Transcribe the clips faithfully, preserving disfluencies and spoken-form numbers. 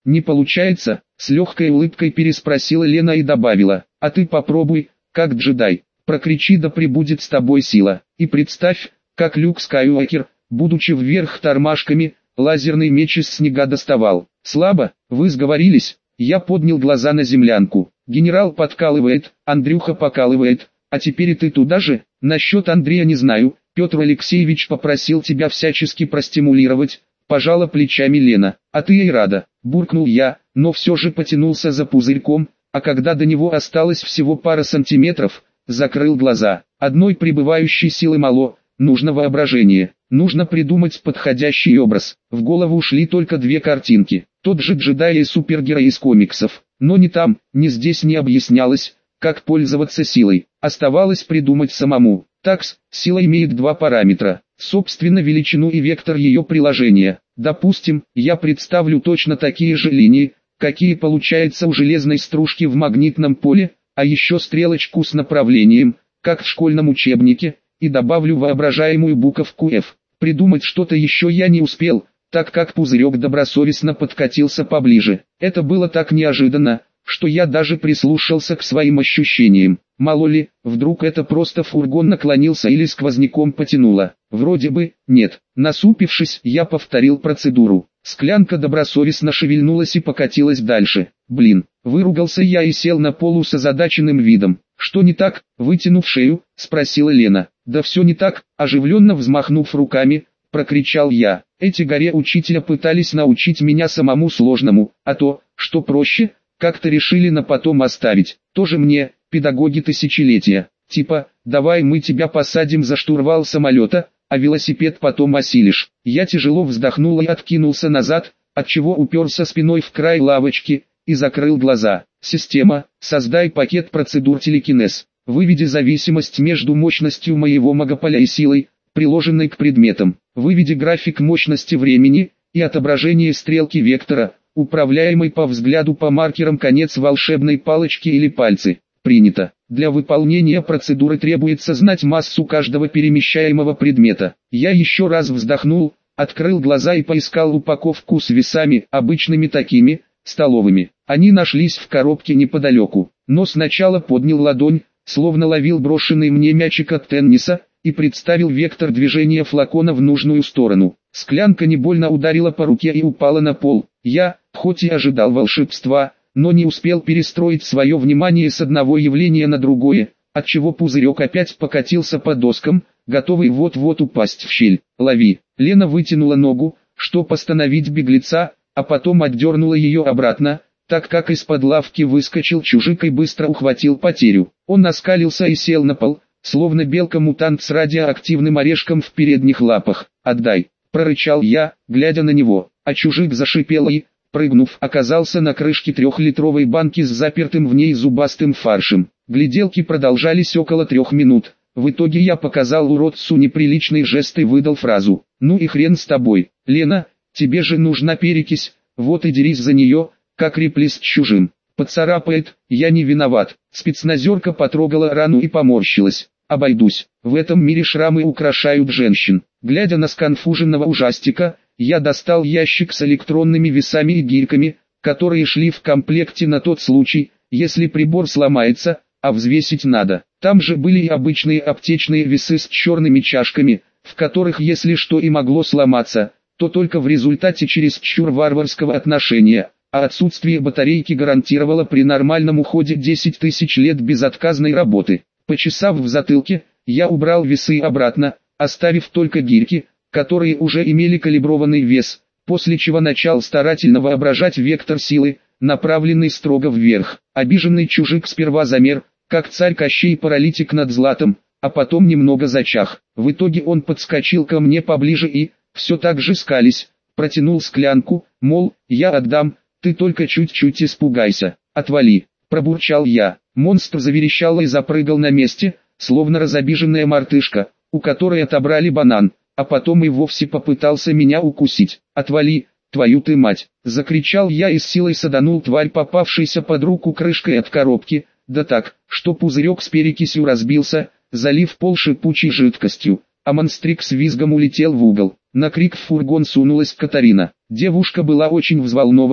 Не получается? С легкой улыбкой переспросила Лена и добавила, а ты попробуй, как джедай, прокричи да пребудет с тобой сила. И представь, как Люк Скайуокер, будучи вверх тормашками, лазерный меч из снега доставал. Слабо, вы сговорились? Я поднял глаза на землянку. Генерал подкалывает, Андрюха покалывает, а теперь и ты туда же? Насчет Андрея не знаю, Петр Алексеевич попросил тебя всячески простимулировать, пожала плечами Лена. А ты и рада, буркнул я, но все же потянулся за пузырьком, а когда до него осталось всего пара сантиметров, закрыл глаза. Одной пребывающей силы мало, нужно воображение, нужно придумать подходящий образ. В голову шли только две картинки, тот же джедай и супергерой из комиксов, но ни там, ни здесь не объяснялось, как пользоваться силой. Оставалось придумать самому. Такс, сила имеет два параметра, собственно величину и вектор ее приложения. Допустим, я представлю точно такие же линии, какие получаются у железной стружки в магнитном поле, а еще стрелочку с направлением, как в школьном учебнике, и добавлю воображаемую буковку F. Придумать что-то еще я не успел, так как пузырек добросовестно подкатился поближе. Это было так неожиданно, что я даже прислушался к своим ощущениям. Мало ли, вдруг это просто фургон наклонился или сквозняком потянуло. Вроде бы, нет. Насупившись, я повторил процедуру. Склянка добросовестно шевельнулась и покатилась дальше. Блин, выругался я и сел на полу с озадаченным видом. Что не так, вытянув шею, спросила Лена. Да все не так, оживленно взмахнув руками, прокричал я. Эти горе учителя пытались научить меня самому сложному, а то, что проще, как-то решили на потом оставить. Тоже мне, педагоги тысячелетия. Типа, давай мы тебя посадим за штурвал самолета, а велосипед потом осилишь. Я тяжело вздохнул и откинулся назад, отчего уперся спиной в край лавочки, и закрыл глаза. Система, создай пакет процедур телекинез. Выведи зависимость между мощностью моего магополя и силой, приложенной к предметам. Выведи график мощности времени и отображение стрелки вектора, управляемый по взгляду по маркерам конец волшебной палочки или пальцы. Принято. Для выполнения процедуры требуется знать массу каждого перемещаемого предмета. Я еще раз вздохнул, открыл глаза и поискал упаковку с весами, обычными такими, столовыми. Они нашлись в коробке неподалеку, но сначала поднял ладонь, словно ловил брошенный мне мячик от тенниса, и представил вектор движения флакона в нужную сторону. Склянка не больно ударила по руке и упала на пол. Я, хоть и ожидал волшебства, но не успел перестроить свое внимание с одного явления на другое, отчего пузырек опять покатился по доскам, готовый вот-вот упасть в щель. «Лови!» Лена вытянула ногу, чтоб остановить беглеца, а потом отдернула ее обратно, так как из-под лавки выскочил чужик и быстро ухватил потерю. Он оскалился и сел на пол, словно белка-мутант с радиоактивным орешком в передних лапах. «Отдай!» – прорычал я, глядя на него, а чужик зашипел и, прыгнув, оказался на крышке трехлитровой банки с запертым в ней зубастым фаршем. Гляделки продолжались около трех минут. В итоге я показал уродцу неприличный жест и выдал фразу: «Ну и хрен с тобой, Лена, тебе же нужна перекись, вот и дерись за нее, как Рипли с чужим. Поцарапает, я не виноват». Спецназерка потрогала рану и поморщилась. «Обойдусь, в этом мире шрамы украшают женщин». Глядя на сконфуженного ужастика, я достал ящик с электронными весами и гирьками, которые шли в комплекте на тот случай, если прибор сломается, а взвесить надо. Там же были и обычные аптечные весы с черными чашками, в которых если что и могло сломаться, то только в результате чересчур варварского отношения, а отсутствие батарейки гарантировало при нормальном уходе десять тысяч лет безотказной работы. Почесав в затылке, я убрал весы обратно, оставив только гирьки, которые уже имели калиброванный вес, после чего начал старательно воображать вектор силы, направленный строго вверх. Обиженный чужик сперва замер, как царь Кощей паралитик над златом, а потом немного зачах. В итоге он подскочил ко мне поближе и, все так же скались, протянул склянку, мол, я отдам, ты только чуть-чуть испугайся, отвали, пробурчал я. Монстр заверещал и запрыгал на месте, словно разобиженная мартышка, у которой отобрали банан, а потом и вовсе попытался меня укусить. «Отвали, твою ты мать!» — закричал я и с силой саданул тварь, попавшейся под руку крышкой от коробки, да так, что пузырек с перекисью разбился, залив пол шипучей жидкостью, а монстрик с визгом улетел в угол. На крик в фургон сунулась Катарина. Девушка была очень взволнована,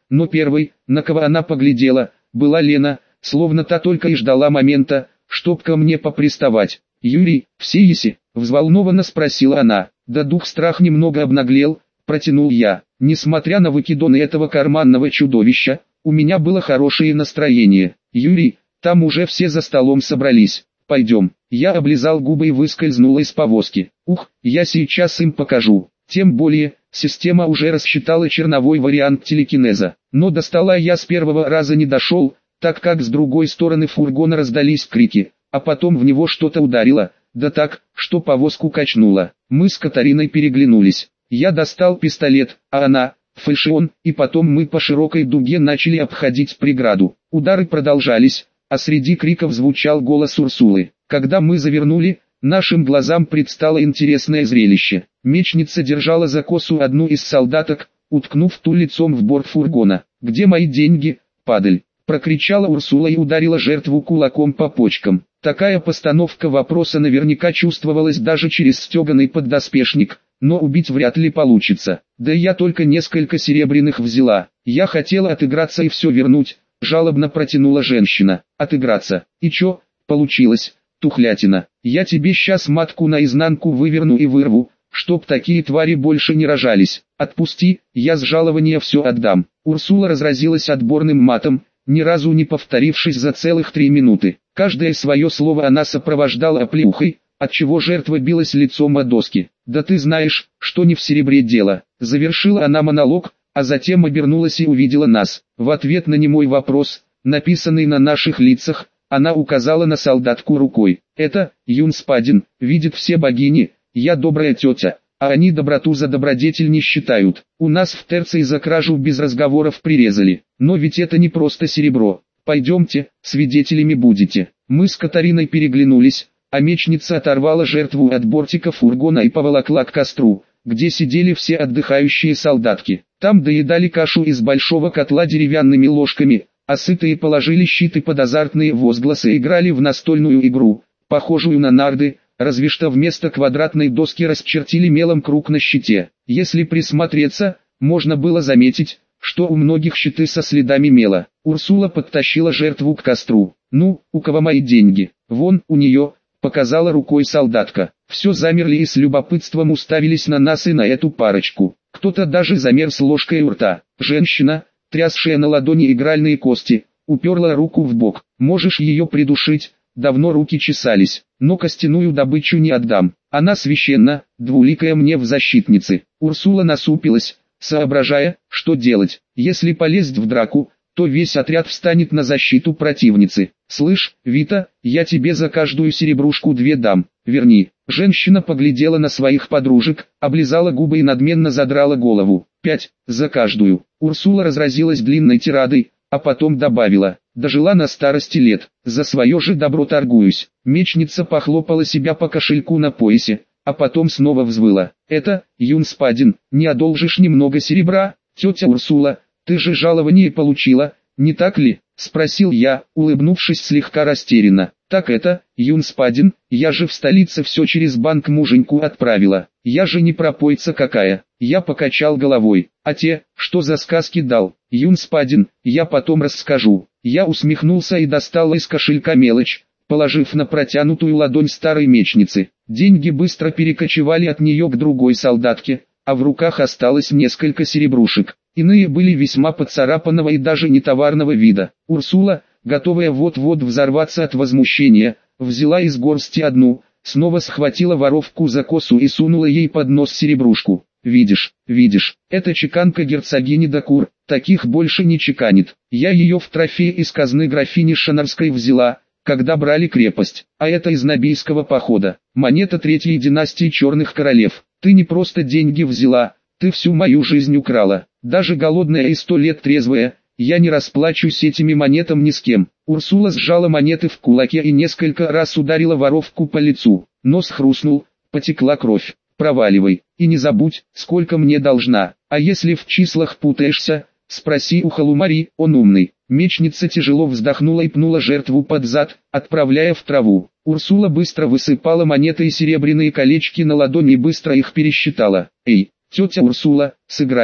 но первой, на кого она поглядела, была Лена, словно та только и ждала момента, чтоб ко мне поприставать. «Юрий, все еси?» – взволнованно спросила она. Да дух страх немного обнаглел, протянул я. Несмотря на выкидоны этого карманного чудовища, у меня было хорошее настроение. «Юрий, там уже все за столом собрались. Пойдем». Я облизал губы и выскользнул из повозки. «Ух, я сейчас им покажу». Тем более, система уже рассчитала черновой вариант телекинеза. Но до стола я с первого раза не дошел, так как с другой стороны фургона раздались крики, а потом в него что-то ударило, да так, что повозку качнуло. Мы с Катариной переглянулись. Я достал пистолет, а она – фальшион, и потом мы по широкой дуге начали обходить преграду. Удары продолжались, а среди криков звучал голос Урсулы. Когда мы завернули, нашим глазам предстало интересное зрелище. Мечница держала за косу одну из солдаток, уткнув ту лицом в борт фургона. «Где мои деньги, падаль?» – прокричала Урсула и ударила жертву кулаком по почкам. Такая постановка вопроса наверняка чувствовалась даже через стеганый поддоспешник, но убить вряд ли получится. Да я только несколько серебряных взяла. Я хотела отыграться и все вернуть, жалобно протянула женщина. Отыграться? И чё, получилось, тухлятина? Я тебе сейчас матку наизнанку выверну и вырву, чтоб такие твари больше не рожались. Отпусти, я с жалования все отдам. Урсула разразилась отборным матом, ни разу не повторившись за целых три минуты. Каждое свое слово она сопровождала оплеухой, отчего жертва билась лицом о доски. «Да ты знаешь, что не в серебре дело», — завершила она монолог, а затем обернулась и увидела нас. В ответ на немой вопрос, написанный на наших лицах, она указала на солдатку рукой. «Это, Юн Спадин, видит все богини, я добрая тетя, а они доброту за добродетель не считают. У нас в Терции за кражу без разговоров прирезали, но ведь это не просто серебро. Пойдемте, свидетелями будете». Мы с Катариной переглянулись, а мечница оторвала жертву от бортика фургона и поволокла к костру, где сидели все отдыхающие солдатки. Там доедали кашу из большого котла деревянными ложками, а сытые положили щиты под азартные возгласы и играли в настольную игру, похожую на нарды, разве что вместо квадратной доски расчертили мелом круг на щите. Если присмотреться, можно было заметить, что у многих щиты со следами мела. Урсула подтащила жертву к костру. «Ну, у кого мои деньги?» «Вон, у нее», — показала рукой солдатка. Все замерли и с любопытством уставились на нас и на эту парочку. Кто-то даже замер с ложкой у рта. Женщина, трясшая на ладони игральные кости, уперла руку в бок. «Можешь ее придушить, давно руки чесались, но костяную добычу не отдам. Она священна, двуликая мне в защитнице». Урсула насупилась, соображая, что делать. Если полезть в драку, то весь отряд встанет на защиту противницы. «Слышь, Вита, я тебе за каждую серебрушку две дам, верни». Женщина поглядела на своих подружек, облизала губы и надменно задрала голову. «Пять, за каждую». Урсула разразилась длинной тирадой, а потом добавила: «Дожила на старости лет, за свое же добро торгуюсь». Мечница похлопала себя по кошельку на поясе, а потом снова взвыла: «Это, Юн Спадин, не одолжишь немного серебра? Тетя Урсула, ты же жалование получила, не так ли?» — спросил я, улыбнувшись слегка растерянно. «Так это, Юн Спадин, я же в столице все через банк муженьку отправила. Я же не пропойца какая». Я покачал головой. «А те, что за сказки дал, Юн Спадин, я потом расскажу». Я усмехнулся и достал из кошелька мелочь, положив на протянутую ладонь старой мечницы. Деньги быстро перекочевали от нее к другой солдатке, а в руках осталось несколько серебрушек. Иные были весьма поцарапанного и даже нетоварного вида. Урсула, готовая вот-вот взорваться от возмущения, взяла из горсти одну, снова схватила воровку за косу и сунула ей под нос серебрушку. «Видишь, видишь, это чеканка герцогини Дакур, таких больше не чеканит. Я ее в трофей из казны графини Шанарской взяла, когда брали крепость, а это из Набийского похода. Монета третьей династии Черных Королев. Ты не просто деньги взяла, ты всю мою жизнь украла. Даже голодная и сто лет трезвая, я не расплачусь этими монетами ни с кем». Урсула сжала монеты в кулаке и несколько раз ударила воровку по лицу. Нос хрустнул, потекла кровь. «Проваливай, и не забудь, сколько мне должна. А если в числах путаешься, спроси у Халумари, он умный». Мечница тяжело вздохнула и пнула жертву под зад, отправляя в траву. Урсула быстро высыпала монеты и серебряные колечки на ладони и быстро их пересчитала. «Эй, тетя Урсула, сыграем»,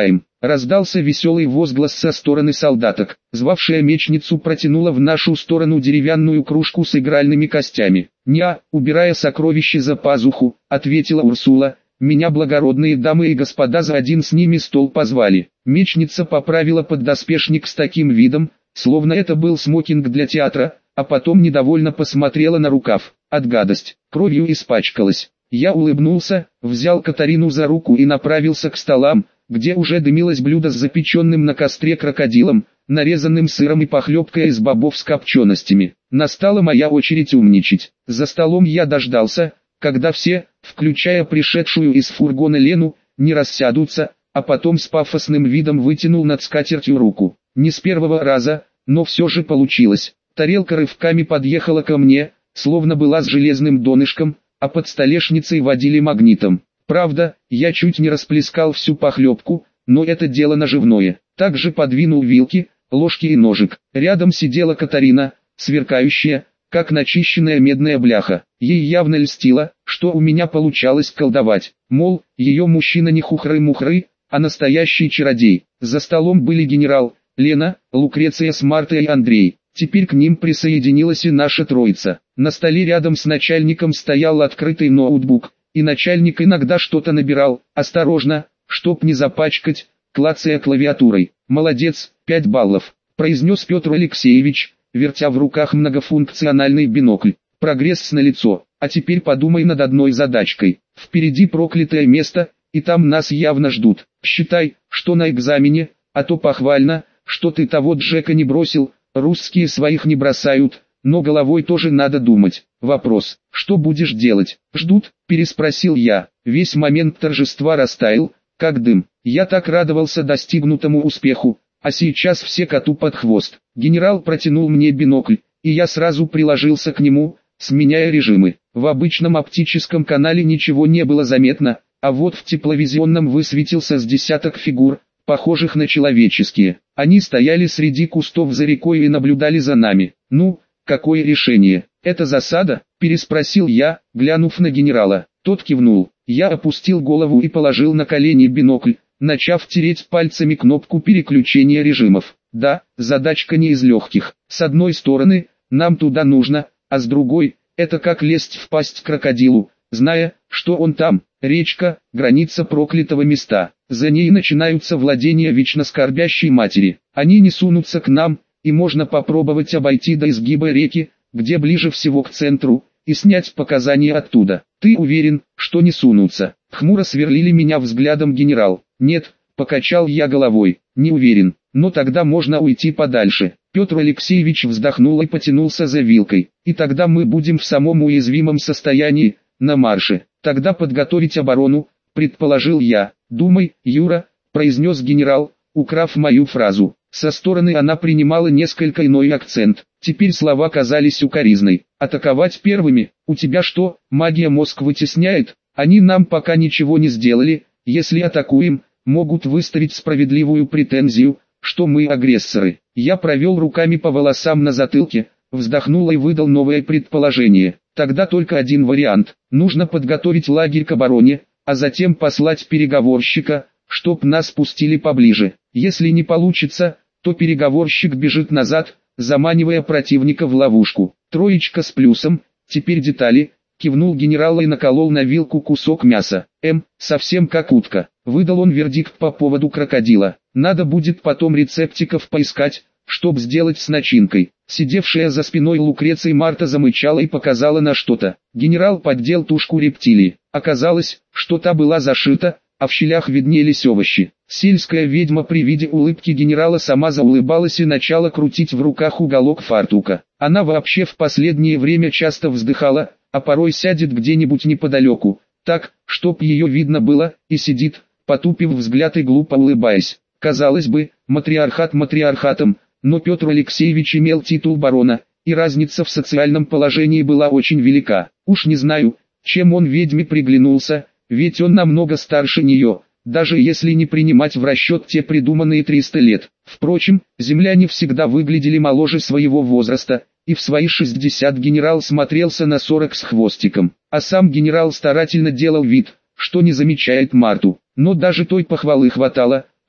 Раздался веселый возглас со стороны солдаток. Звавшая мечницу протянула в нашу сторону деревянную кружку с игральными костями. «Неа, убирая сокровище за пазуху», — ответила Урсула. «Меня благородные дамы и господа за один с ними стол позвали». Мечница поправила поддоспешник с таким видом, словно это был смокинг для театра, а потом недовольно посмотрела на рукав. От гадость, кровью испачкалась. Я улыбнулся, взял Катарину за руку и направился к столам, где уже дымилось блюдо с запеченным на костре крокодилом, нарезанным сыром и похлебкой из бобов с копченостями. Настала моя очередь умничать. За столом я дождался, когда все, включая пришедшую из фургона Лену, не рассядутся, а потом с пафосным видом вытянул над скатертью руку. Не с первого раза, но все же получилось. Тарелка рывками подъехала ко мне, словно была с железным донышком, а под столешницей водили магнитом. Правда, я чуть не расплескал всю похлебку, но это дело наживное. Также подвинул вилки, ложки и ножик. Рядом сидела Катарина, сверкающая, как начищенная медная бляха. Ей явно льстило, что у меня получалось колдовать. Мол, ее мужчина не хухры-мухры, а настоящий чародей. За столом были генерал, Лена, Лукреция с Мартой и Андрей. Теперь к ним присоединилась и наша троица. На столе рядом с начальником стоял открытый ноутбук, и начальник иногда что-то набирал, осторожно, чтоб не запачкать, клацая клавиатурой. «Молодец, пять баллов», — произнес Петр Алексеевич, вертя в руках многофункциональный бинокль. «Прогресс налицо, а теперь подумай над одной задачкой. Впереди проклятое место, и там нас явно ждут. Считай, что на экзамене, а то похвально, что ты того Джека не бросил, русские своих не бросают». Но головой тоже надо думать. Вопрос, что будешь делать? Ждут? Переспросил я. Весь момент торжества растаял, как дым. Я так радовался достигнутому успеху, а сейчас все коту под хвост. Генерал протянул мне бинокль, и я сразу приложился к нему, сменяя режимы. В обычном оптическом канале ничего не было заметно, а вот в тепловизионном высветился с десяток фигур, похожих на человеческие. Они стояли среди кустов за рекой и наблюдали за нами. Ну, какое решение? Это засада? Переспросил я, глянув на генерала. Тот кивнул. Я опустил голову и положил на колени бинокль, начав тереть пальцами кнопку переключения режимов. Да, задачка не из легких. С одной стороны, нам туда нужно, а с другой, это как лезть в пасть крокодилу, зная, что он там, речка, граница проклятого места. За ней начинаются владения вечно скорбящей матери. Они не сунутся к нам, и можно попробовать обойти до изгиба реки, где ближе всего к центру, и снять показания оттуда. Ты уверен, что не сунутся? Хмуро сверлили меня взглядом генерал. Нет, покачал я головой, не уверен, но тогда можно уйти подальше. Петр Алексеевич вздохнул и потянулся за вилкой. И тогда мы будем в самом уязвимом состоянии, на марше. Тогда подготовить оборону, предположил я. Думай, Юра, произнес генерал, украв мою фразу. Со стороны она принимала несколько иной акцент. Теперь слова казались укоризной. Атаковать первыми? У тебя что, магия мозг вытесняет? Они нам пока ничего не сделали. Если атакуем, могут выставить справедливую претензию, что мы агрессоры. Я провел руками по волосам на затылке, вздохнул и выдал новое предположение. Тогда только один вариант. Нужно подготовить лагерь к обороне, а затем послать переговорщика, чтоб нас пустили поближе. Если не получится, то переговорщик бежит назад, заманивая противника в ловушку. Троечка с плюсом, теперь детали, кивнул генерал и наколол на вилку кусок мяса. Эм, совсем как утка. Выдал он вердикт по поводу крокодила. Надо будет потом рецептиков поискать, чтоб сделать с начинкой. Сидевшая за спиной Лукреции Марта замычала и показала на что-то. Генерал поддел тушку рептилии. Оказалось, что та была зашита, а в щелях виднелись овощи. Сельская ведьма при виде улыбки генерала сама заулыбалась и начала крутить в руках уголок фартука. Она вообще в последнее время часто вздыхала, а порой сядет где-нибудь неподалеку, так, чтоб ее видно было, и сидит, потупив взгляд и глупо улыбаясь. Казалось бы, матриархат матриархатом, но Петр Алексеевич имел титул барона, и разница в социальном положении была очень велика. Уж не знаю, чем он ведьме приглянулся, ведь он намного старше нее, даже если не принимать в расчет те придуманные триста лет. Впрочем, земляне всегда выглядели моложе своего возраста, и в свои шестьдесят генерал смотрелся на сорок с хвостиком. А сам генерал старательно делал вид, что не замечает Марту. Но даже той похвалы хватало,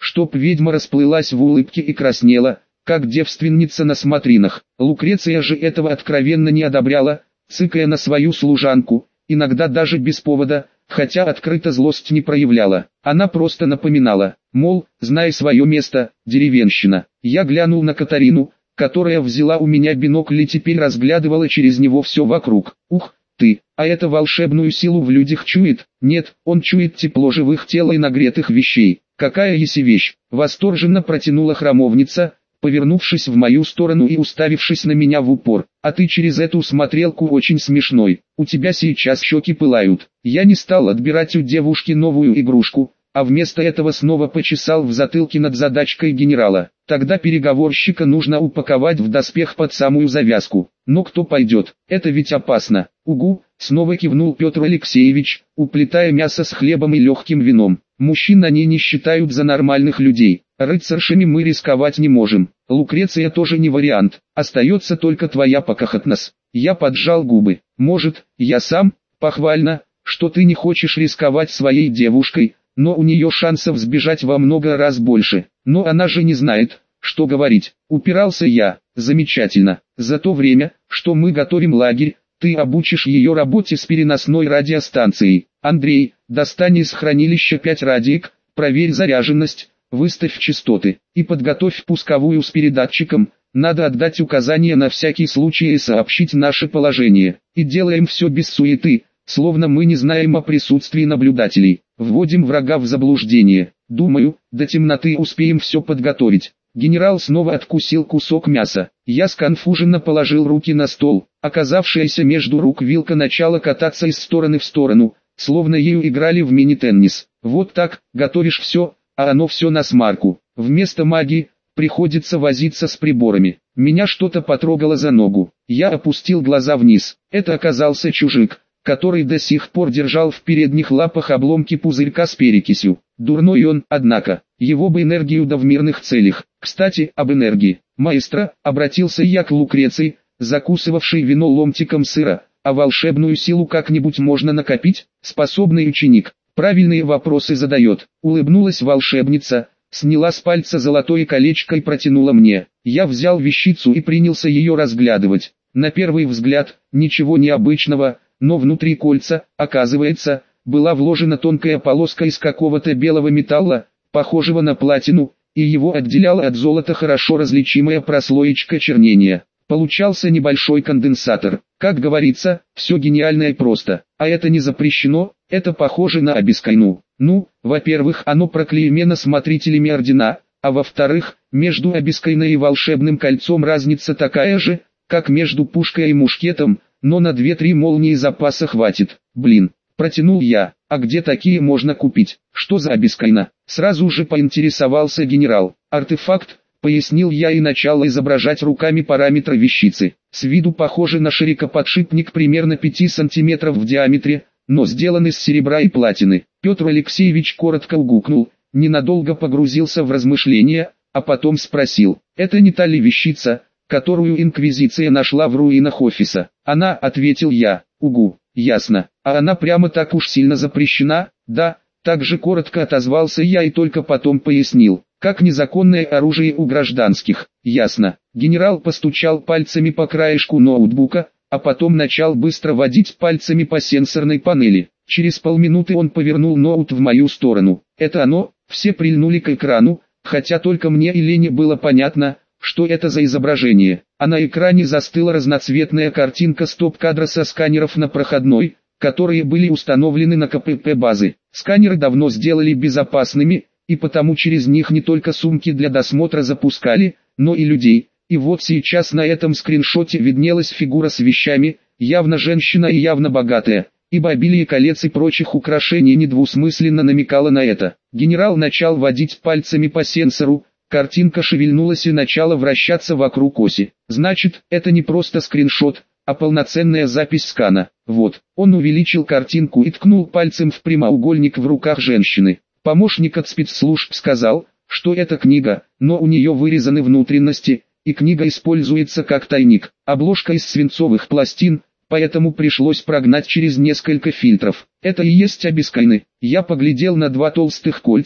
чтоб ведьма расплылась в улыбке и краснела, как девственница на смотринах. Лукреция же этого откровенно не одобряла, цыкая на свою служанку, иногда даже без повода, хотя открыто злость не проявляла. Она просто напоминала, мол, знай свое место, деревенщина. Я глянул на Катарину, которая взяла у меня бинокль и теперь разглядывала через него все вокруг. Ух ты, а это волшебную силу в людях чует? Нет, он чует тепло живых тел и нагретых вещей. Какая еси вещь? Восторженно протянула храмовница, повернувшись в мою сторону и уставившись на меня в упор. А ты через эту смотрелку очень смешной. У тебя сейчас щеки пылают. Я не стал отбирать у девушки новую игрушку, а вместо этого снова почесал в затылке над задачкой генерала. Тогда переговорщика нужно упаковать в доспех под самую завязку. Но кто пойдет? Это ведь опасно. Угу, снова кивнул Петр Алексеевич, уплетая мясо с хлебом и легким вином. Мужчин они не считают за нормальных людей. Рыцаршами мы рисковать не можем. Лукреция тоже не вариант. Остается только твоя Покахонтас. Я поджал губы. Может, я сам? Похвально, что ты не хочешь рисковать своей девушкой, но у нее шансов сбежать во много раз больше. Но она же не знает, что говорить. Упирался я. Замечательно. За то время, что мы готовим лагерь, ты обучишь ее работе с переносной радиостанцией. Андрей, достань из хранилища пять радиек, проверь заряженность, выставь частоты и подготовь пусковую с передатчиком. Надо отдать указания на всякий случай и сообщить наше положение. И делаем все без суеты, словно мы не знаем о присутствии наблюдателей. Вводим врага в заблуждение. Думаю, до темноты успеем все подготовить. Генерал снова откусил кусок мяса. Я сконфуженно положил руки на стол. Оказавшаяся между рук вилка начала кататься из стороны в сторону, словно ею играли в мини-теннис. Вот так, готовишь все, а оно все на смарку. Вместо магии, приходится возиться с приборами. Меня что-то потрогало за ногу. Я опустил глаза вниз. Это оказался чужик, который до сих пор держал в передних лапах обломки пузырька с перекисью. Дурной он, однако, его бы энергию да в мирных целях. Кстати, об энергии. Маэстро, обратился я к Лукреции, закусывавшей вино ломтиком сыра, а волшебную силу как-нибудь можно накопить? Способный ученик, правильные вопросы задает. Улыбнулась волшебница, сняла с пальца золотое колечко и протянула мне. Я взял вещицу и принялся ее разглядывать. На первый взгляд, ничего необычного, но внутри кольца, оказывается, была вложена тонкая полоска из какого-то белого металла, похожего на платину, и его отделяла от золота хорошо различимая прослоечка чернения. Получался небольшой конденсатор. Как говорится, все гениально и просто. А это не запрещено, это похоже на обескайну. Ну, во-первых, оно проклеймено смотрителями ордена, а во-вторых, между обескайной и волшебным кольцом разница такая же, как между пушкой и мушкетом, но на две-три молнии запаса хватит. Блин, протянул я, а где такие можно купить? Что за обескайна? Сразу же поинтересовался генерал. Артефакт, пояснил я и начал изображать руками параметры вещицы. С виду похоже на широкоподшипник примерно пяти сантиметров в диаметре, но сделан из серебра и платины. Петр Алексеевич коротко угукнул, ненадолго погрузился в размышления, а потом спросил, это не та ли вещица, которую инквизиция нашла в руинах офиса? Она, ответил я, угу, ясно, а она прямо так уж сильно запрещена? Да, так же коротко отозвался я и только потом пояснил, как незаконное оружие у гражданских. Ясно. Генерал постучал пальцами по краешку ноутбука, а потом начал быстро водить пальцами по сенсорной панели. Через полминуты он повернул ноут в мою сторону. Это оно, все прильнули к экрану, хотя только мне и Лене было понятно, что это за изображение. А на экране застыла разноцветная картинка стоп-кадра со сканеров на проходной, которые были установлены на ка пэ пэ базы. Сканеры давно сделали безопасными, и потому через них не только сумки для досмотра запускали, но и людей. И вот сейчас на этом скриншоте виднелась фигура с вещами, явно женщина и явно богатая, ибо обилие колец и прочих украшений недвусмысленно намекало на это. Генерал начал водить пальцами по сенсору, картинка шевельнулась и начала вращаться вокруг оси. Значит, это не просто скриншот, а полноценная запись скана. Вот, он увеличил картинку и ткнул пальцем в прямоугольник в руках женщины. Помощник от спецслужб сказал, что это книга, но у нее вырезаны внутренности, и книга используется как тайник. Обложка из свинцовых пластин, поэтому пришлось прогнать через несколько фильтров. Это и есть обескайны. Я поглядел на два толстых кольца,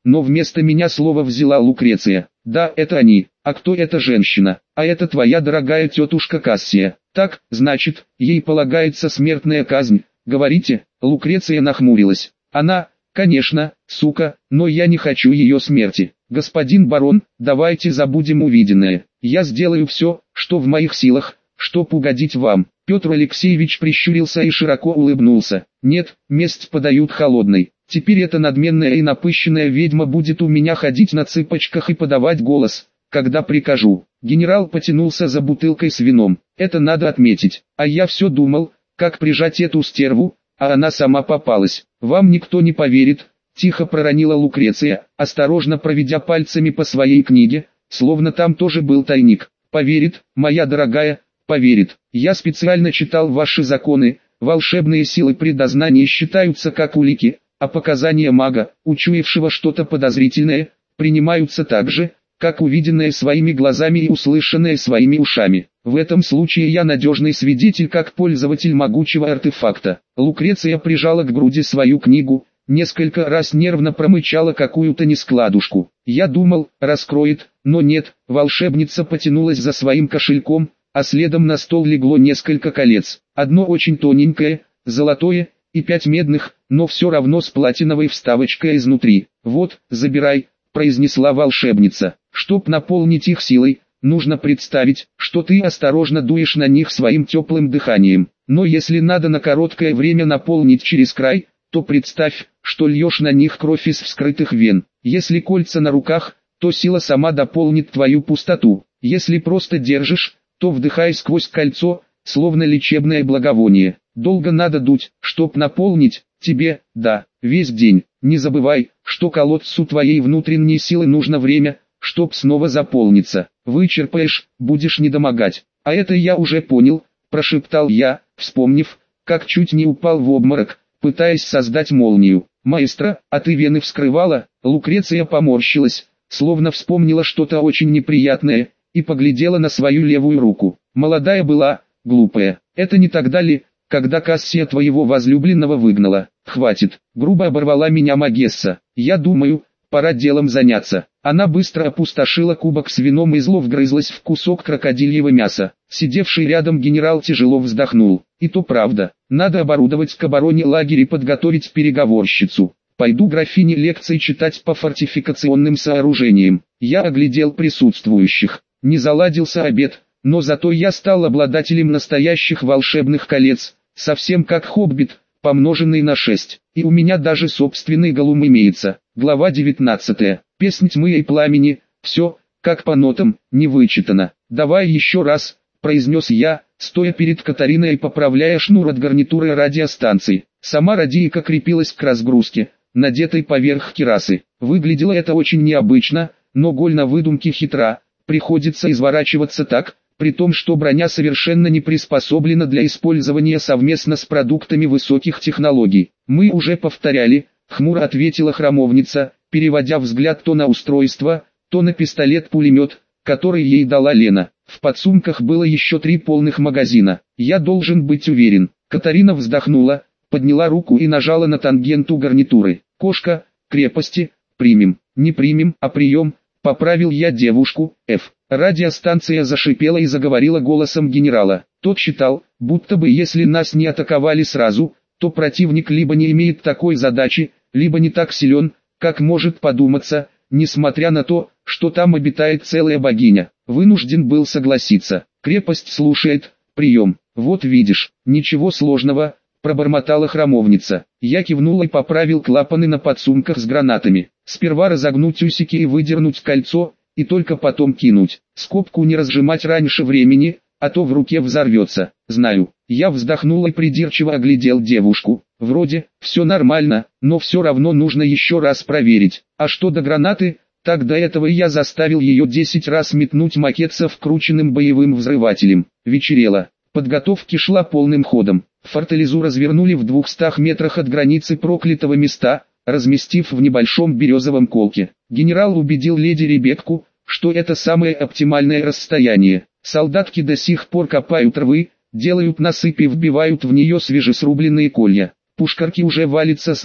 но вместо меня слово взяла Лукреция. Да, это они. А кто эта женщина? А это твоя дорогая тетушка Кассия. Так, значит, ей полагается смертная казнь, говорите? Лукреция нахмурилась. Она, конечно, сука, но я не хочу ее смерти. Господин барон, давайте забудем увиденное. Я сделаю все, что в моих силах, чтоб угодить вам. Петр Алексеевич прищурился и широко улыбнулся. Нет, месть подают холодной. Теперь эта надменная и напыщенная ведьма будет у меня ходить на цыпочках и подавать голос, когда прикажу. Генерал потянулся за бутылкой с вином. Это надо отметить. А я все думал, как прижать эту стерву, а она сама попалась. Вам никто не поверит, тихо проронила Лукреция, осторожно проведя пальцами по своей книге, словно там тоже был тайник. Поверит, моя дорогая, поверит. Я специально читал ваши законы, волшебные силы при дознании считаются как улики, а показания мага, учуявшего что-то подозрительное, принимаются так же, как увиденное своими глазами и услышанное своими ушами. В этом случае я надежный свидетель как пользователь могучего артефакта. Лукреция прижала к груди свою книгу, несколько раз нервно промычала какую-то нескладушку. Я думал, раскроет, но нет, волшебница потянулась за своим кошельком, а следом на стол легло несколько колец. Одно очень тоненькое, золотое, и пять медных, но все равно с платиновой вставочкой изнутри. «Вот, забирай», — произнесла волшебница. «Чтоб наполнить их силой, нужно представить, что ты осторожно дуешь на них своим теплым дыханием. Но если надо на короткое время наполнить через край, то представь, что льешь на них кровь из вскрытых вен. Если кольца на руках, то сила сама дополнит твою пустоту. Если просто держишь, то вдыхай сквозь кольцо, словно лечебное благовоние. Долго надо дуть, чтоб наполнить тебе, да, весь день. Не забывай, что колодцу твоей внутренней силы нужно время, чтоб снова заполниться. Вычерпаешь, будешь недомогать. А это я уже понял, прошептал я, вспомнив, как чуть не упал в обморок, пытаясь создать молнию. Маэстро, а ты вены вскрывала? Лукреция поморщилась, словно вспомнила что-то очень неприятное, и поглядела на свою левую руку. Молодая была, глупая. Это не тогда ли, когда Кассия твоего возлюбленного выгнала? Хватит, грубо оборвала меня Магесса. Я думаю, пора делом заняться. Она быстро опустошила кубок с вином и зло вгрызлась в кусок крокодильего мяса. Сидевший рядом генерал тяжело вздохнул. И то правда, надо оборудовать к обороне лагерь и подготовить переговорщицу. Пойду графине лекции читать по фортификационным сооружениям. Я оглядел присутствующих. Не заладился обед, но зато я стал обладателем настоящих волшебных колец, совсем как хоббит, помноженный на шесть. И у меня даже собственный голум имеется. Глава девятнадцатая. Песнь тьмы и пламени. Все, как по нотам, не вычитано. Давай еще раз, произнес я, стоя перед Катариной и поправляя шнур от гарнитуры радиостанции. Сама радийка крепилась к разгрузке, надетой поверх кирасы. Выглядело это очень необычно, но голь на выдумке хитра. Приходится изворачиваться так, при том, что броня совершенно не приспособлена для использования совместно с продуктами высоких технологий. Мы уже повторяли, хмуро ответила храмовница, переводя взгляд то на устройство, то на пистолет-пулемет, который ей дала Лена. В подсумках было еще три полных магазина. Я должен быть уверен. Катарина вздохнула, подняла руку и нажала на тангенту гарнитуры. Кошка, крепости, примем, не примем, а прием. Поправил я девушку, Ф. Радиостанция зашипела и заговорила голосом генерала. Тот считал, будто бы если нас не атаковали сразу, то противник либо не имеет такой задачи, либо не так силен, как может подуматься, несмотря на то, что там обитает целая богиня. Вынужден был согласиться. Крепость слушает, прием. Вот видишь, ничего сложного, пробормотала храмовница. Я кивнул и поправил клапаны на подсумках с гранатами. Сперва разогнуть усики и выдернуть кольцо, и только потом кинуть. Скобку не разжимать раньше времени, а то в руке взорвется. Знаю. Я вздохнул и придирчиво оглядел девушку. Вроде, все нормально, но все равно нужно еще раз проверить. А что до гранаты, так до этого я заставил ее десять раз метнуть макет со вкрученным боевым взрывателем. Вечерело. Подготовки шла полным ходом. Фортализу развернули в двухстах метрах от границы проклятого места, разместив в небольшом березовом колке. Генерал убедил леди Ребекку, что это самое оптимальное расстояние. Солдатки до сих пор копают рвы, делают насыпи и вбивают в нее свежесрубленные колья. Пушкарки уже валятся с ног,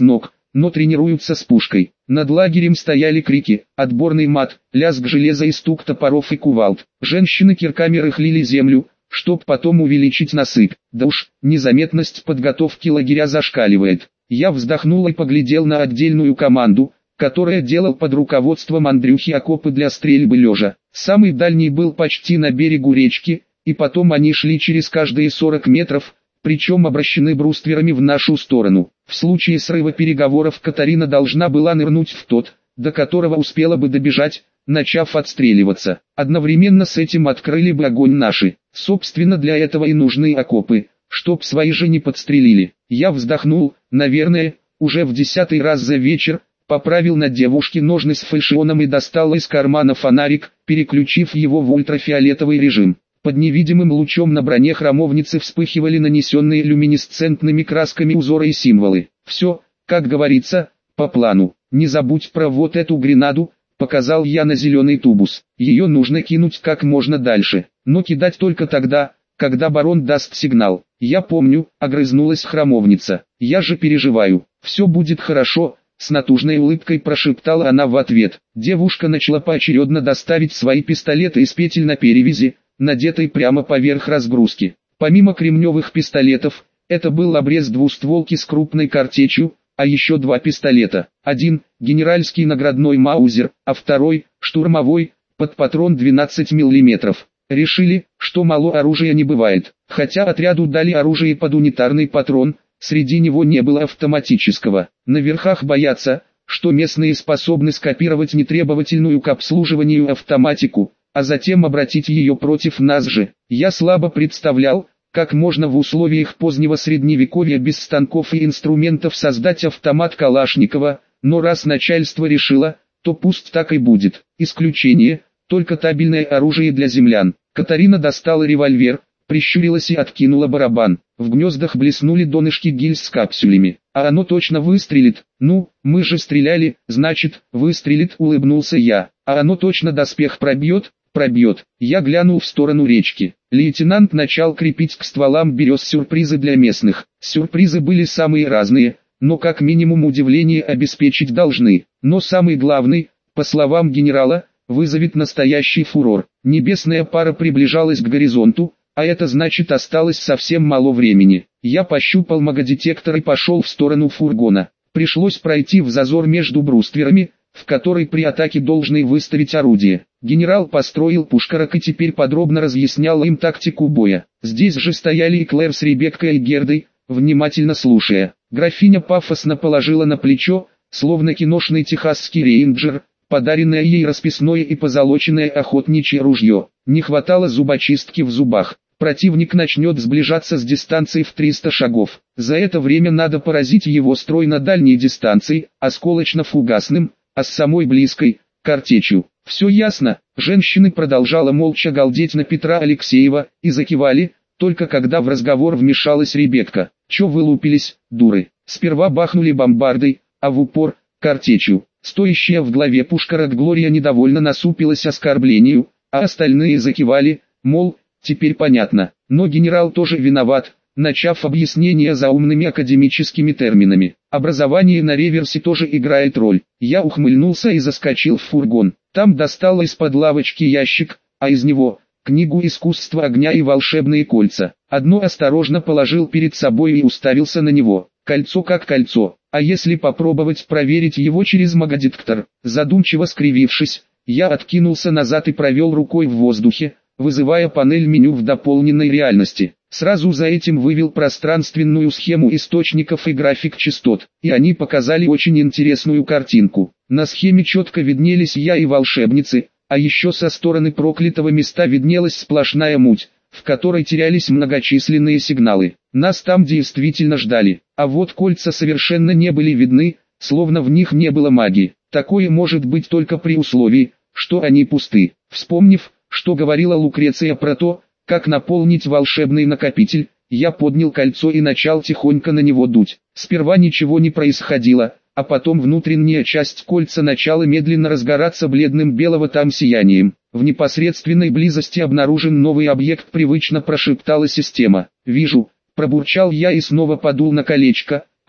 но тренируются с пушкой. Над лагерем стояли крики, отборный мат, лязг железа и стук топоров и кувалд. Женщины кирками рыхлили землю, чтоб потом увеличить насыпь. Да уж, незаметность подготовки лагеря зашкаливает. Я вздохнул и поглядел на отдельную команду, которая делал под руководством Андрюхи окопы для стрельбы лежа. Самый дальний был почти на берегу речки, и потом они шли через каждые сорок метров, причем обращены брустверами в нашу сторону. В случае срыва переговоров Катарина должна была нырнуть в тот, до которого успела бы добежать, начав отстреливаться. Одновременно с этим открыли бы огонь наши. Собственно, для этого и нужны окопы, чтоб свои же не подстрелили. Я вздохнул, наверное, уже в десятый раз за вечер, поправил на девушке ножны с фальшионом и достал из кармана фонарик, переключив его в ультрафиолетовый режим. Под невидимым лучом на броне храмовницы вспыхивали нанесенные люминесцентными красками узоры и символы. Все, как говорится, по плану. Не забудь про вот эту гренаду, показал я на зеленый тубус. Ее нужно кинуть как можно дальше, но кидать только тогда, когда барон даст сигнал. Я помню, огрызнулась храмовница. Я же переживаю. Все будет хорошо. С натужной улыбкой прошептала она в ответ. Девушка начала поочередно доставить свои пистолеты из петель на перевязи, надетой прямо поверх разгрузки. Помимо кремневых пистолетов, это был обрез двустволки с крупной картечью, а еще два пистолета. Один – генеральский наградной маузер, а второй – штурмовой, под патрон двенадцать миллиметров. Решили, что мало оружия не бывает. Хотя отряду дали оружие под унитарный патрон, среди него не было автоматического. На верхах боятся, что местные способны скопировать нетребовательную к обслуживанию автоматику, а затем обратить ее против нас же. Я слабо представлял, как можно в условиях позднего средневековья без станков и инструментов создать автомат Калашникова, но раз начальство решило, то пусть так и будет. Исключение – только табельное оружие для землян. Катарина достала револьвер, прищурилась и откинула барабан. В гнездах блеснули донышки гильз с капсулями. А оно точно выстрелит. Ну, мы же стреляли, значит, выстрелит, улыбнулся я. А оно точно доспех пробьет? Пробьет. Я глянул в сторону речки. Лейтенант начал крепить к стволам берез сюрпризы для местных. Сюрпризы были самые разные, но как минимум удивление обеспечить должны. Но самый главный, по словам генерала, вызовет настоящий фурор. Небесная пара приближалась к горизонту, а это значит осталось совсем мало времени. Я пощупал магодетектор и пошел в сторону фургона. Пришлось пройти в зазор между брустверами, в который при атаке должны выставить орудие. Генерал построил пушкарок и теперь подробно разъяснял им тактику боя. Здесь же стояли и Клэр с Ребеккой и Гердой, внимательно слушая. Графиня пафосно положила на плечо, словно киношный техасский рейнджер, подаренное ей расписное и позолоченное охотничье ружье. Не хватало зубочистки в зубах. Противник начнет сближаться с дистанцией в триста шагов. За это время надо поразить его строй на дальней дистанции, осколочно-фугасным, а с самой близкой – картечью. Все ясно. Женщины продолжала молча галдеть на Петра Алексеева и закивали, только когда в разговор вмешалась Ребекка. Че вылупились, дуры? Сперва бахнули бомбардой, а в упор – картечью. Стоящая в главе пушкарок Глория недовольно насупилась оскорблению, а остальные закивали, мол, теперь понятно. Но генерал тоже виноват, начав объяснение заумными академическими терминами. Образование на реверсе тоже играет роль. Я ухмыльнулся и заскочил в фургон. Там достал из-под лавочки ящик, а из него – книгу «Искусство огня и волшебные кольца». Одно осторожно положил перед собой и уставился на него. Кольцо как кольцо. А если попробовать проверить его через магодетектор? Задумчиво скривившись, я откинулся назад и провел рукой в воздухе, вызывая панель меню в дополненной реальности. Сразу за этим вывел пространственную схему источников и график частот, и они показали очень интересную картинку. На схеме четко виднелись я и волшебницы, а еще со стороны проклятого места виднелась сплошная муть, в которой терялись многочисленные сигналы. Нас там действительно ждали, а вот кольца совершенно не были видны, словно в них не было магии. Такое может быть только при условии, что они пусты. Вспомнив, что говорила Лукреция про то, как наполнить волшебный накопитель, я поднял кольцо и начал тихонько на него дуть. Сперва ничего не происходило, а потом внутренняя часть кольца начала медленно разгораться бледным беловатым сиянием. В непосредственной близости обнаружен новый объект, привычно прошептала система. «Вижу», пробурчал я и снова подул на колечко,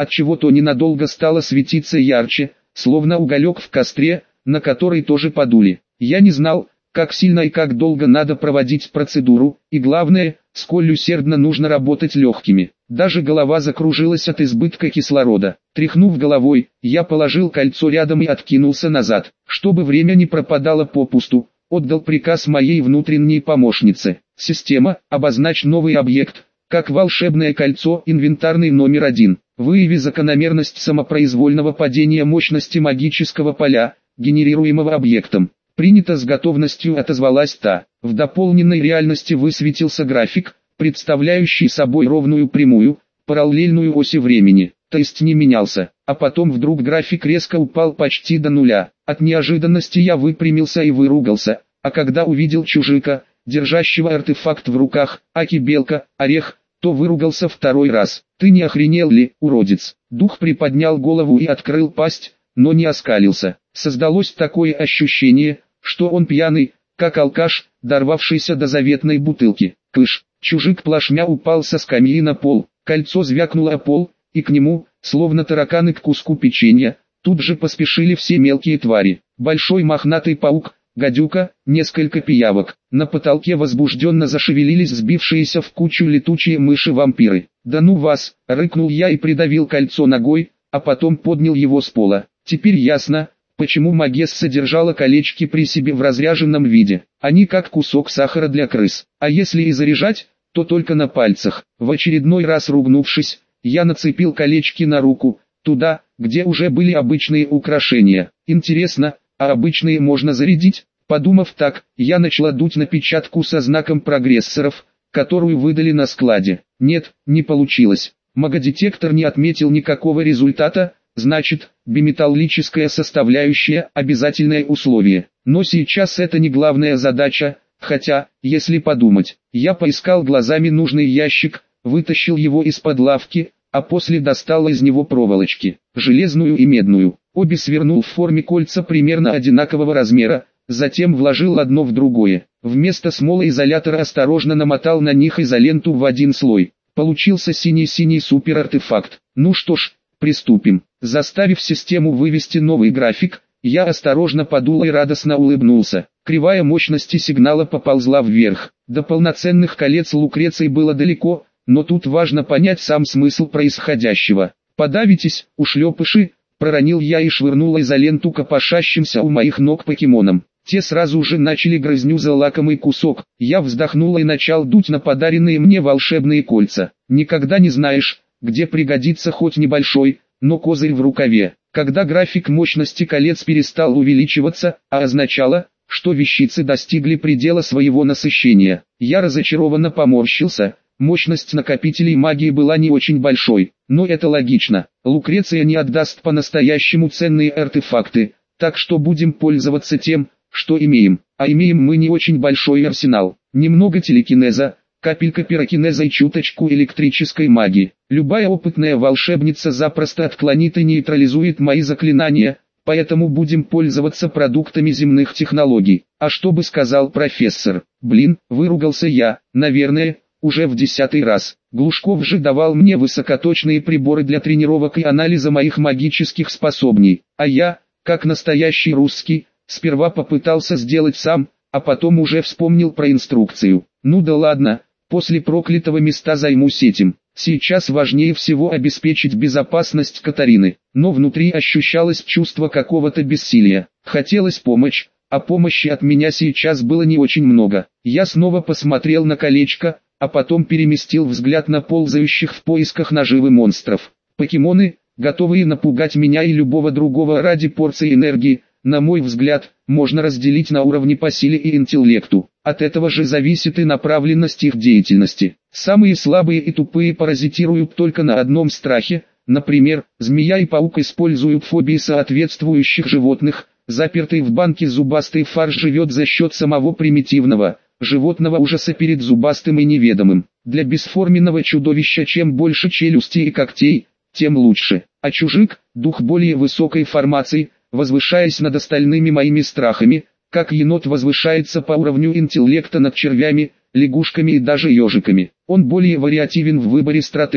отчего-то ненадолго стало светиться ярче, словно уголек в костре, на который тоже подули. Я не знал, как сильно и как долго надо проводить процедуру, и главное, сколь усердно нужно работать легкими. Даже голова закружилась от избытка кислорода. Тряхнув головой, я положил кольцо рядом и откинулся назад. Чтобы время не пропадало попусту, отдал приказ моей внутренней помощнице. Система, обозначь новый объект, как волшебное кольцо, инвентарный номер один. Выяви закономерность самопроизвольного падения мощности магического поля, генерируемого объектом. Принято, с готовностью отозвалась та. В дополненной реальности высветился график, представляющий собой ровную прямую, параллельную оси времени, то есть не менялся. А потом вдруг график резко упал почти до нуля. От неожиданности я выпрямился и выругался, а когда увидел чужика, держащего артефакт в руках, аки белка, орех, то выругался второй раз. «Ты не охренел ли, уродец?» Дух приподнял голову и открыл пасть, но не оскалился. Создалось такое ощущение, что он пьяный, как алкаш, дорвавшийся до заветной бутылки. Кыш! Чужик плашмя упал со скамьи на пол, кольцо звякнуло о пол, и к нему, словно тараканы к куску печенья, тут же поспешили все мелкие твари. Большой мохнатый паук, гадюка, несколько пиявок. На потолке возбужденно зашевелились сбившиеся в кучу летучие мыши-вампиры. «Да ну вас!» — рыкнул я и придавил кольцо ногой, а потом поднял его с пола. Теперь ясно, почему Магесса держала колечки при себе в разряженном виде. Они как кусок сахара для крыс. А если и заряжать, то только на пальцах. В очередной раз ругнувшись, я нацепил колечки на руку, туда, где уже были обычные украшения. Интересно, а обычные можно зарядить? Подумав так, я начала дуть на печатку со знаком прогрессоров, которую выдали на складе. Нет, не получилось. Магодетектор не отметил никакого результата, значит, биметаллическая составляющая – обязательное условие. Но сейчас это не главная задача, хотя, если подумать, я поискал глазами нужный ящик, вытащил его из-под лавки, а после достал из него проволочки, железную и медную. Обе свернул в форме кольца примерно одинакового размера, затем вложил одно в другое. Вместо смолоизолятора осторожно намотал на них изоленту в один слой. Получился синий-синий суперартефакт. Ну что ж, приступим. Заставив систему вывести новый график, я осторожно подул и радостно улыбнулся. Кривая мощности сигнала поползла вверх. До полноценных колец Лукреции было далеко, но тут важно понять сам смысл происходящего. «Подавитесь, ушлепыши!» — проронил я и швырнул изоленту копошащимся у моих ног покемонам. Те сразу же начали грызню за лакомый кусок. Я вздохнул и начал дуть на подаренные мне волшебные кольца. Никогда не знаешь, где пригодится хоть небольшой, но козырь в рукаве. Когда график мощности колец перестал увеличиваться, а означало, что вещицы достигли предела своего насыщения, я разочарованно поморщился. Мощность накопителей магии была не очень большой, но это логично. Лукреция не отдаст по-настоящему ценные артефакты, так что будем пользоваться тем, что имеем. А имеем мы не очень большой арсенал. Немного телекинеза, капелька пирокинеза и чуточку электрической магии. Любая опытная волшебница запросто отклонит и нейтрализует мои заклинания, поэтому будем пользоваться продуктами земных технологий. А что бы сказал профессор? Блин, выругался я, наверное, уже в десятый раз. Глушков же давал мне высокоточные приборы для тренировок и анализа моих магических способностей, а я, как настоящий русский, сперва попытался сделать сам, а потом уже вспомнил про инструкцию. Ну да ладно, после проклятого места займусь этим. Сейчас важнее всего обеспечить безопасность Катарины, но внутри ощущалось чувство какого-то бессилия. Хотелось помочь, а помощи от меня сейчас было не очень много. Я снова посмотрел на колечко, а потом переместил взгляд на ползающих в поисках наживы монстров. Покемоны, готовые напугать меня и любого другого ради порции энергии, на мой взгляд, можно разделить на уровни по силе и интеллекту. От этого же зависит и направленность их деятельности. Самые слабые и тупые паразитируют только на одном страхе, например, змея и паук используют фобии соответствующих животных, запертый в банке зубастый фарш живет за счет самого примитивного, животного ужаса перед зубастым и неведомым. Для бесформенного чудовища чем больше челюстей и когтей, тем лучше. А чужик, дух более высокой формации, возвышаясь над остальными моими страхами, как енот возвышается по уровню интеллекта над червями, лягушками и даже ежиками. Он более вариативен в выборе стратегии.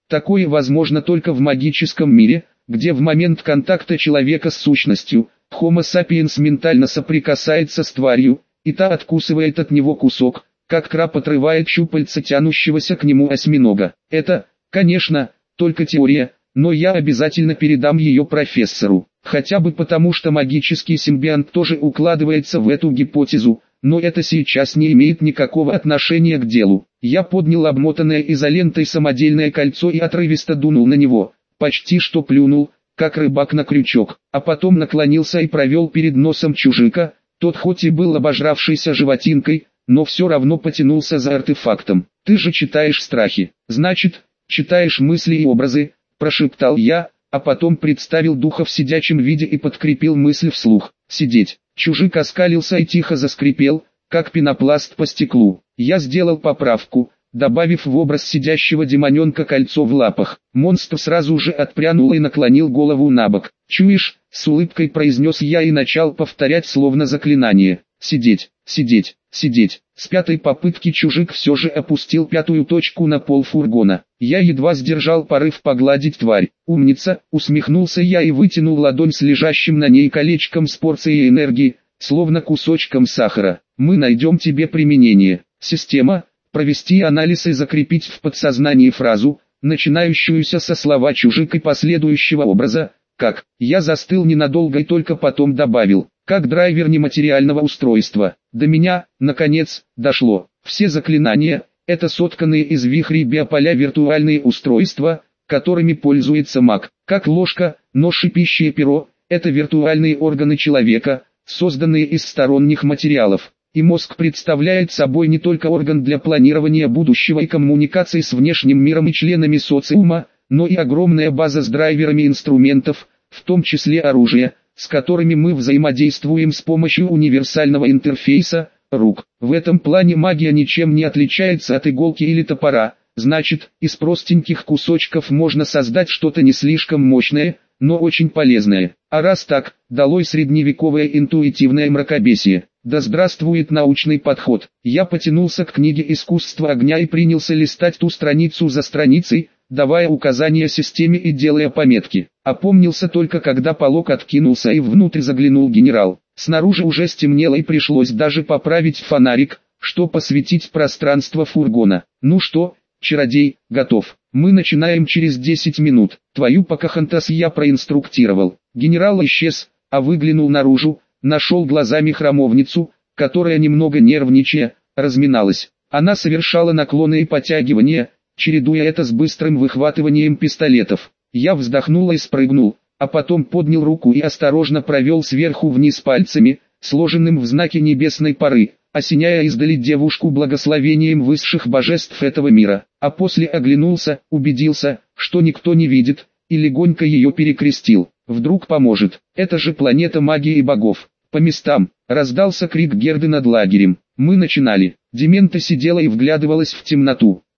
Такое возможно только в магическом мире, где в момент контакта человека с сущностью, Homo sapiens ментально соприкасается с тварью, и та откусывает от него кусок, как краб отрывает щупальца тянущегося к нему осьминога. Это, конечно, только теория, но я обязательно передам ее профессору. Хотя бы потому, что магический симбионт тоже укладывается в эту гипотезу, но это сейчас не имеет никакого отношения к делу. Я поднял обмотанное изолентой самодельное кольцо и отрывисто дунул на него, почти что плюнул, как рыбак на крючок, а потом наклонился и провел перед носом чужика. Тот хоть и был обожравшийся животинкой, но все равно потянулся за артефактом. «Ты же читаешь страхи, значит, читаешь мысли и образы», – прошептал я, а потом представил духа в сидячем виде и подкрепил мысль вслух. «Сидеть». Чужик оскалился и тихо заскрипел, как пенопласт по стеклу. Я сделал поправку, добавив в образ сидящего демоненка кольцо в лапах. Монстр сразу же отпрянул и наклонил голову набок. «Чуешь?» — с улыбкой произнес я и начал повторять словно заклинание. «Сидеть, сидеть, сидеть». С пятой попытки чужик все же опустил пятую точку на пол фургона. Я едва сдержал порыв погладить тварь. «Умница!» — усмехнулся я и вытянул ладонь с лежащим на ней колечком с порцией энергии, словно кусочком сахара. «Мы найдем тебе применение». Система — провести анализ и закрепить в подсознании фразу, начинающуюся со слова «чужик» и последующего образа, как. Я застыл ненадолго и только потом добавил, как драйвер нематериального устройства. До меня, наконец, дошло. Все заклинания — это сотканные из вихрей биополя виртуальные устройства, которыми пользуется маг. Как ложка, нож и пища и перо — это виртуальные органы человека, созданные из сторонних материалов. И мозг представляет собой не только орган для планирования будущего и коммуникации с внешним миром и членами социума, но и огромная база с драйверами инструментов, в том числе оружия, с которыми мы взаимодействуем с помощью универсального интерфейса, рук. В этом плане магия ничем не отличается от иголки или топора, значит, из простеньких кусочков можно создать что-то не слишком мощное, но очень полезное. А раз так, долой средневековое интуитивное мракобесие. Да здравствует научный подход. Я потянулся к книге «Искусство огня» и принялся листать ту страницу за страницей, давая указания системе и делая пометки. Опомнился только когда полог откинулся и внутрь заглянул генерал. Снаружи уже стемнело и пришлось даже поправить фонарик, что посветить пространство фургона. «Ну что, чародей, готов. Мы начинаем через десять минут. Твою Покахонтас я проинструктировал». Генерал исчез, а выглянул наружу, нашел глазами храмовницу, которая немного нервничая, разминалась. Она совершала наклоны и подтягивания, чередуя это с быстрым выхватыванием пистолетов. Я вздохнул и спрыгнул, а потом поднял руку и осторожно провел сверху вниз пальцами, сложенным в знаке небесной поры, осеняя издали девушку благословением высших божеств этого мира. А после оглянулся, убедился, что никто не видит, и легонько ее перекрестил. Вдруг поможет. Это же планета магии и богов. По местам. Раздался крик Герды над лагерем. Мы начинали. Демента сидела и вглядывалась в темноту.